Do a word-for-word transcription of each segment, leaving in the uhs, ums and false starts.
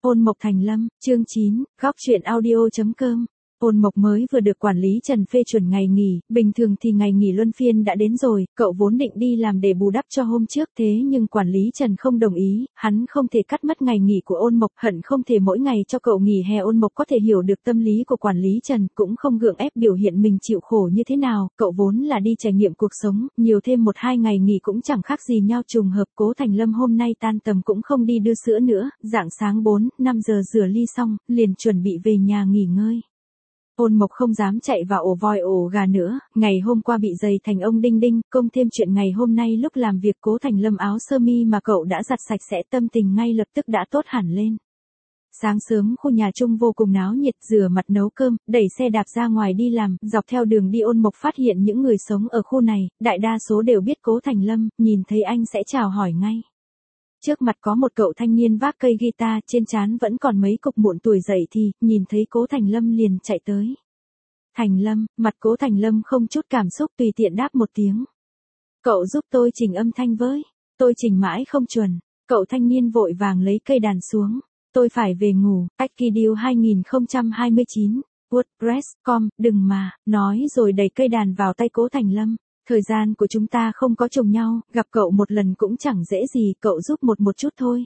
Ôn Mộc Thành Lâm, chương chín, góc truyện audio chấm com. Ôn Mộc mới vừa được quản lý Trần phê chuẩn ngày nghỉ, bình thường thì ngày nghỉ luân phiên đã đến rồi, cậu vốn định đi làm để bù đắp cho hôm trước thế nhưng quản lý Trần không đồng ý, hắn không thể cắt mất ngày nghỉ của Ôn Mộc, hận không thể mỗi ngày cho cậu nghỉ hè. Ôn Mộc có thể hiểu được tâm lý của quản lý Trần, cũng không gượng ép biểu hiện mình chịu khổ như thế nào, cậu vốn là đi trải nghiệm cuộc sống, nhiều thêm một hai ngày nghỉ cũng chẳng khác gì nhau. Trùng hợp Cố Thành Lâm hôm nay tan tầm cũng không đi đưa sữa nữa, rạng sáng bốn, năm giờ rửa ly xong, liền chuẩn bị về nhà nghỉ ngơi. Ôn Mộc không dám chạy vào ổ voi ổ gà nữa, ngày hôm qua bị dày thành ông đinh đinh, công thêm chuyện ngày hôm nay lúc làm việc Cố Thành Lâm áo sơ mi mà cậu đã giặt sạch sẽ, tâm tình ngay lập tức đã tốt hẳn lên. Sáng sớm khu nhà chung vô cùng náo nhiệt, rửa mặt nấu cơm, đẩy xe đạp ra ngoài đi làm, dọc theo đường đi Ôn Mộc phát hiện những người sống ở khu này, đại đa số đều biết Cố Thành Lâm, nhìn thấy anh sẽ chào hỏi ngay. Trước mặt có một cậu thanh niên vác cây guitar, trên trán vẫn còn mấy cục mụn tuổi dậy thì, nhìn thấy Cố Thành Lâm liền chạy tới. Thành Lâm, mặt Cố Thành Lâm không chút cảm xúc, tùy tiện đáp một tiếng. Cậu giúp tôi chỉnh âm thanh với, tôi chỉnh mãi không chuẩn. Cậu thanh niên vội vàng lấy cây đàn xuống. Tôi phải về ngủ, Akideal hai không hai chín, WordPress chấm com, đừng mà, nói rồi đẩy cây đàn vào tay Cố Thành Lâm. Thời gian của chúng ta không có trùng nhau, gặp cậu một lần cũng chẳng dễ gì, cậu giúp một một chút thôi.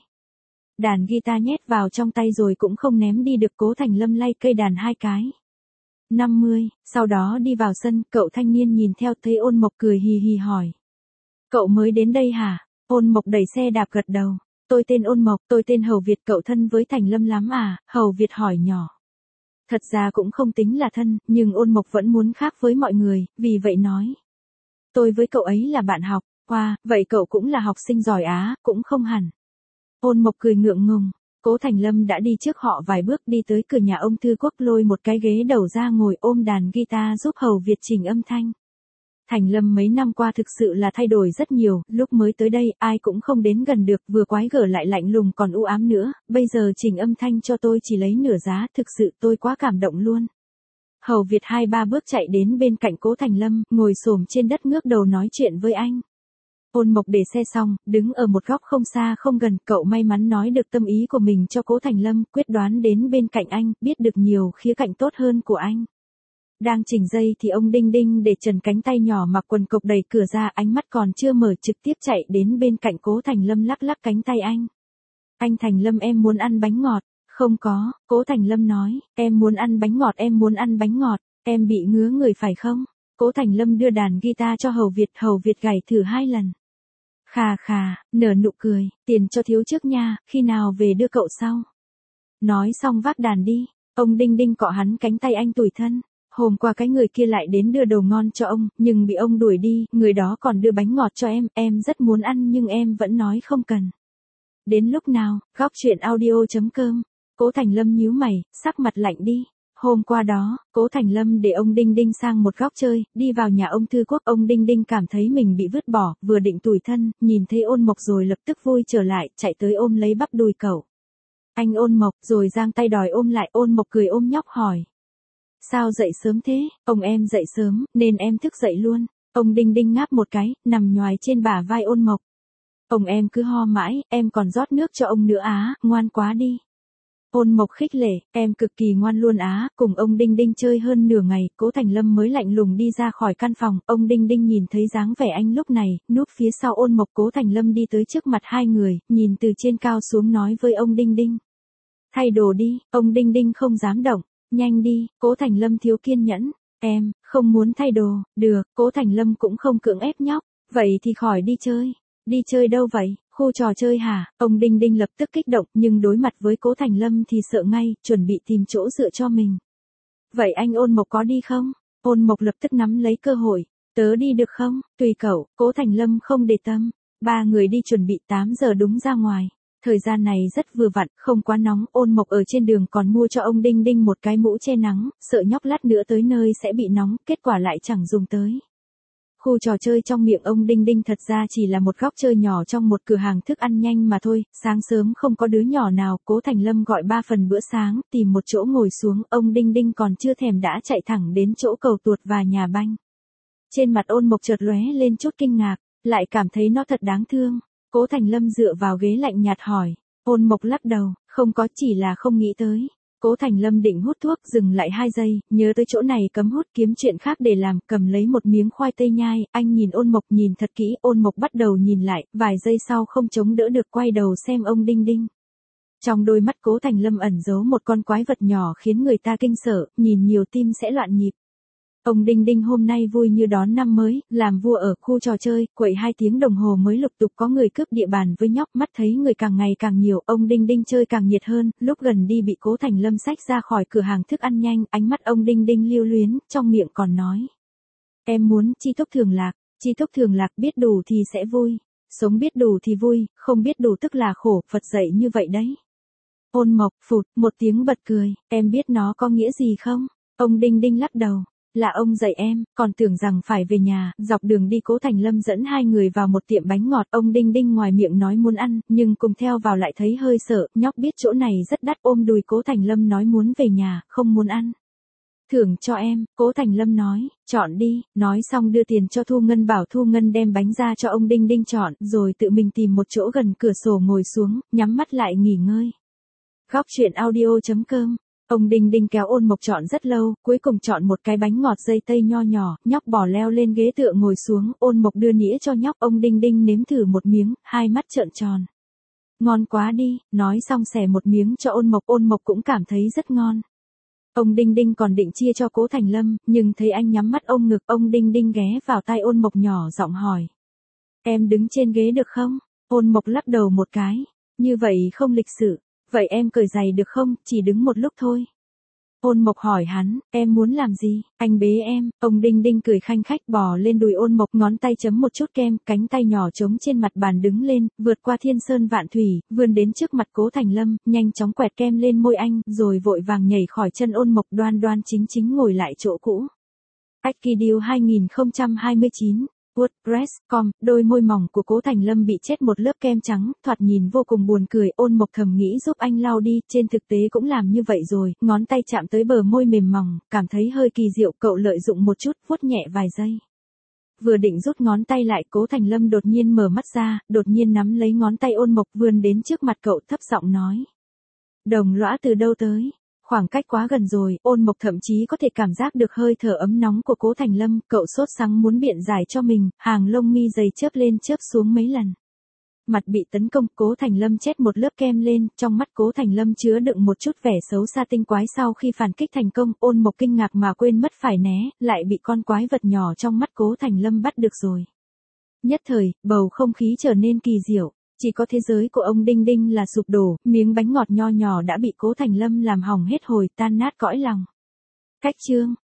Đàn guitar nhét vào trong tay rồi cũng không ném đi được. Cố Thành Lâm lay cây đàn hai cái. năm mươi, sau đó đi vào sân, cậu thanh niên nhìn theo thấy Ôn Mộc cười hì hì hỏi. Cậu mới đến đây hả? Ôn Mộc đẩy xe đạp gật đầu. Tôi tên Ôn Mộc, tôi tên Hầu Việt, cậu thân với Thành Lâm lắm à? Hầu Việt hỏi nhỏ. Thật ra cũng không tính là thân, nhưng Ôn Mộc vẫn muốn khác với mọi người, vì vậy nói. Tôi với cậu ấy là bạn học, qua, wow, vậy cậu cũng là học sinh giỏi á, cũng không hẳn. Ôn Mộc cười ngượng ngùng, Cố Thành Lâm đã đi trước họ vài bước đi tới cửa nhà ông Thư Quốc, lôi một cái ghế đầu ra ngồi ôm đàn guitar giúp Hầu Việt chỉnh âm thanh. Thành Lâm mấy năm qua thực sự là thay đổi rất nhiều, lúc mới tới đây ai cũng không đến gần được, vừa quái gở lại lạnh lùng còn u ám nữa, bây giờ chỉnh âm thanh cho tôi chỉ lấy nửa giá, thực sự tôi quá cảm động luôn. Hầu Việt hai ba bước chạy đến bên cạnh Cố Thành Lâm, ngồi xổm trên đất ngước đầu nói chuyện với anh. Ôn Mộc để xe xong, đứng ở một góc không xa không gần, cậu may mắn nói được tâm ý của mình cho Cố Thành Lâm, quyết đoán đến bên cạnh anh, biết được nhiều khía cạnh tốt hơn của anh. Đang chỉnh dây thì ông Đinh Đinh để trần cánh tay nhỏ mặc quần cộc đẩy cửa ra, ánh mắt còn chưa mở trực tiếp chạy đến bên cạnh Cố Thành Lâm lắc lắc cánh tay anh. Anh Thành Lâm, em muốn ăn bánh ngọt. Không có, Cố Thành Lâm nói, em muốn ăn bánh ngọt, em muốn ăn bánh ngọt, em bị ngứa người phải không? Cố Thành Lâm đưa đàn guitar cho Hầu Việt, Hầu Việt gảy thử hai lần. Khà khà, nở nụ cười, tiền cho thiếu trước nha, khi nào về đưa cậu sau. Nói xong vác đàn đi, ông Đinh Đinh cọ hắn cánh tay anh tủi thân. Hôm qua cái người kia lại đến đưa đồ ngon cho ông, nhưng bị ông đuổi đi, người đó còn đưa bánh ngọt cho em, em rất muốn ăn nhưng em vẫn nói không cần. Đến lúc nào, góc truyện audio chấm com. Cố Thành Lâm nhíu mày, sắc mặt lạnh đi. Hôm qua đó, Cố Thành Lâm để ông Đinh Đinh sang một góc chơi, đi vào nhà ông Thư Quốc, ông Đinh Đinh cảm thấy mình bị vứt bỏ, vừa định tủi thân, nhìn thấy Ôn Mộc rồi lập tức vui trở lại, chạy tới ôm lấy bắp đùi cậu. Anh Ôn Mộc, rồi giang tay đòi ôm lại. Ôn Mộc cười ôm nhóc hỏi. Sao dậy sớm thế? Ông em dậy sớm, nên em thức dậy luôn. Ông Đinh Đinh ngáp một cái, nằm nhoài trên bả vai Ôn Mộc. Ông em cứ ho mãi, em còn rót nước cho ông nữa á, ngoan quá đi. Ôn Mộc khích lệ, em cực kỳ ngoan luôn á, cùng ông Đinh Đinh chơi hơn nửa ngày, Cố Thành Lâm mới lạnh lùng đi ra khỏi căn phòng, ông Đinh Đinh nhìn thấy dáng vẻ anh lúc này, núp phía sau Ôn Mộc. Cố Thành Lâm đi tới trước mặt hai người, nhìn từ trên cao xuống nói với ông Đinh Đinh. Thay đồ đi, ông Đinh Đinh không dám động, nhanh đi, Cố Thành Lâm thiếu kiên nhẫn, em, không muốn thay đồ, được, Cố Thành Lâm cũng không cưỡng ép nhóc, vậy thì khỏi đi chơi. Đi chơi đâu vậy? Khu trò chơi hả? Ông Đinh Đinh lập tức kích động, nhưng đối mặt với Cố Thành Lâm thì sợ ngay, chuẩn bị tìm chỗ dựa cho mình. Vậy anh Ôn Mộc có đi không? Ôn Mộc lập tức nắm lấy cơ hội. Tớ đi được không? Tùy cậu, Cố Thành Lâm không để tâm. Ba người đi chuẩn bị tám giờ đúng ra ngoài. Thời gian này rất vừa vặn, không quá nóng. Ôn Mộc ở trên đường còn mua cho ông Đinh Đinh một cái mũ che nắng, sợ nhóc lát nữa tới nơi sẽ bị nóng, kết quả lại chẳng dùng tới. Khu trò chơi trong miệng ông Đinh Đinh thật ra chỉ là một góc chơi nhỏ trong một cửa hàng thức ăn nhanh mà thôi, sáng sớm không có đứa nhỏ nào, Cố Thành Lâm gọi ba phần bữa sáng, tìm một chỗ ngồi xuống, ông Đinh Đinh còn chưa thèm đã chạy thẳng đến chỗ cầu tuột và nhà banh. Trên mặt Ôn Mộc chợt lóe lên chút kinh ngạc, lại cảm thấy nó thật đáng thương. Cố Thành Lâm dựa vào ghế lạnh nhạt hỏi, Ôn Mộc lắc đầu, không có, chỉ là không nghĩ tới. Cố Thành Lâm định hút thuốc, dừng lại hai giây, nhớ tới chỗ này cấm hút, kiếm chuyện khác để làm, cầm lấy một miếng khoai tây nhai, anh nhìn Ôn Mộc nhìn thật kỹ, Ôn Mộc bắt đầu nhìn lại, vài giây sau không chống đỡ được quay đầu xem ông Đinh Đinh. Trong đôi mắt Cố Thành Lâm ẩn giấu một con quái vật nhỏ khiến người ta kinh sợ, nhìn nhiều tim sẽ loạn nhịp. Ông Đinh Đinh hôm nay vui như đón năm mới, làm vua ở khu trò chơi, quậy hai tiếng đồng hồ mới lục tục có người cướp địa bàn với nhóc, mắt thấy người càng ngày càng nhiều, ông Đinh Đinh chơi càng nhiệt hơn, lúc gần đi bị Cố Thành Lâm xách ra khỏi cửa hàng thức ăn nhanh, ánh mắt ông Đinh Đinh lưu luyến, trong miệng còn nói. Em muốn chi túc thường lạc, chi túc thường lạc biết đủ thì sẽ vui, sống biết đủ thì vui, không biết đủ tức là khổ, Phật dạy như vậy đấy. Ôn Mộc, phụt, một tiếng bật cười, em biết nó có nghĩa gì không? Ông Đinh Đinh lắc đầu. Là ông dạy em, còn tưởng rằng phải về nhà, dọc đường đi Cố Thành Lâm dẫn hai người vào một tiệm bánh ngọt, ông Đinh Đinh ngoài miệng nói muốn ăn, nhưng cùng theo vào lại thấy hơi sợ, nhóc biết chỗ này rất đắt, ôm đùi Cố Thành Lâm nói muốn về nhà, không muốn ăn. Thưởng cho em, Cố Thành Lâm nói, chọn đi, nói xong đưa tiền cho Thu Ngân bảo Thu Ngân đem bánh ra cho ông Đinh Đinh chọn, rồi tự mình tìm một chỗ gần cửa sổ ngồi xuống, nhắm mắt lại nghỉ ngơi. Góc truyện audio chấm com. Ông Đinh Đinh kéo Ôn Mộc chọn rất lâu, cuối cùng chọn một cái bánh ngọt dây tây nho nhỏ, nhóc bỏ leo lên ghế tựa ngồi xuống, Ôn Mộc đưa nĩa cho nhóc, ông Đinh Đinh nếm thử một miếng, hai mắt trợn tròn. Ngon quá đi, nói xong xẻ một miếng cho Ôn Mộc, Ôn Mộc cũng cảm thấy rất ngon. Ông Đinh Đinh còn định chia cho Cố Thành Lâm, nhưng thấy anh nhắm mắt ôm ngực, ông Đinh Đinh ghé vào tai Ôn Mộc nhỏ giọng hỏi. Em đứng trên ghế được không? Ôn Mộc lắc đầu một cái, như vậy không lịch sự. Vậy em cởi giày được không, chỉ đứng một lúc thôi. Ôn Mộc hỏi hắn, em muốn làm gì, anh bế em, ông Đinh Đinh cười khanh khách bò lên đùi Ôn Mộc, ngón tay chấm một chút kem, cánh tay nhỏ trống trên mặt bàn đứng lên, vượt qua thiên sơn vạn thủy, vươn đến trước mặt Cố Thành Lâm, nhanh chóng quẹt kem lên môi anh, rồi vội vàng nhảy khỏi chân Ôn Mộc, đoan đoan chính chính ngồi lại chỗ cũ. Akideal hai không hai chín WordPress chấm com, đôi môi mỏng của Cố Thành Lâm bị chết một lớp kem trắng, thoạt nhìn vô cùng buồn cười, Ôn Mộc thầm nghĩ giúp anh lau đi, trên thực tế cũng làm như vậy rồi, ngón tay chạm tới bờ môi mềm mỏng, cảm thấy hơi kỳ diệu, cậu lợi dụng một chút, vuốt nhẹ vài giây. Vừa định rút ngón tay lại, Cố Thành Lâm đột nhiên mở mắt ra, đột nhiên nắm lấy ngón tay Ôn Mộc vươn đến trước mặt cậu thấp giọng nói. Đồng lõa từ đâu tới? Khoảng cách quá gần rồi, Ôn Mộc thậm chí có thể cảm giác được hơi thở ấm nóng của Cố Thành Lâm, cậu sốt sắng muốn biện giải cho mình, hàng lông mi dày chớp lên chớp xuống mấy lần. Mặt bị tấn công, Cố Thành Lâm chét một lớp kem lên, trong mắt Cố Thành Lâm chứa đựng một chút vẻ xấu xa tinh quái. Sau khi phản kích thành công, Ôn Mộc kinh ngạc mà quên mất phải né, lại bị con quái vật nhỏ trong mắt Cố Thành Lâm bắt được rồi. Nhất thời, bầu không khí trở nên kỳ diệu. Chỉ có thế giới của ông Đinh Đinh là sụp đổ, miếng bánh ngọt nho nhỏ đã bị Cố Thành Lâm làm hỏng hết hồi, tan nát cõi lòng. Cách chương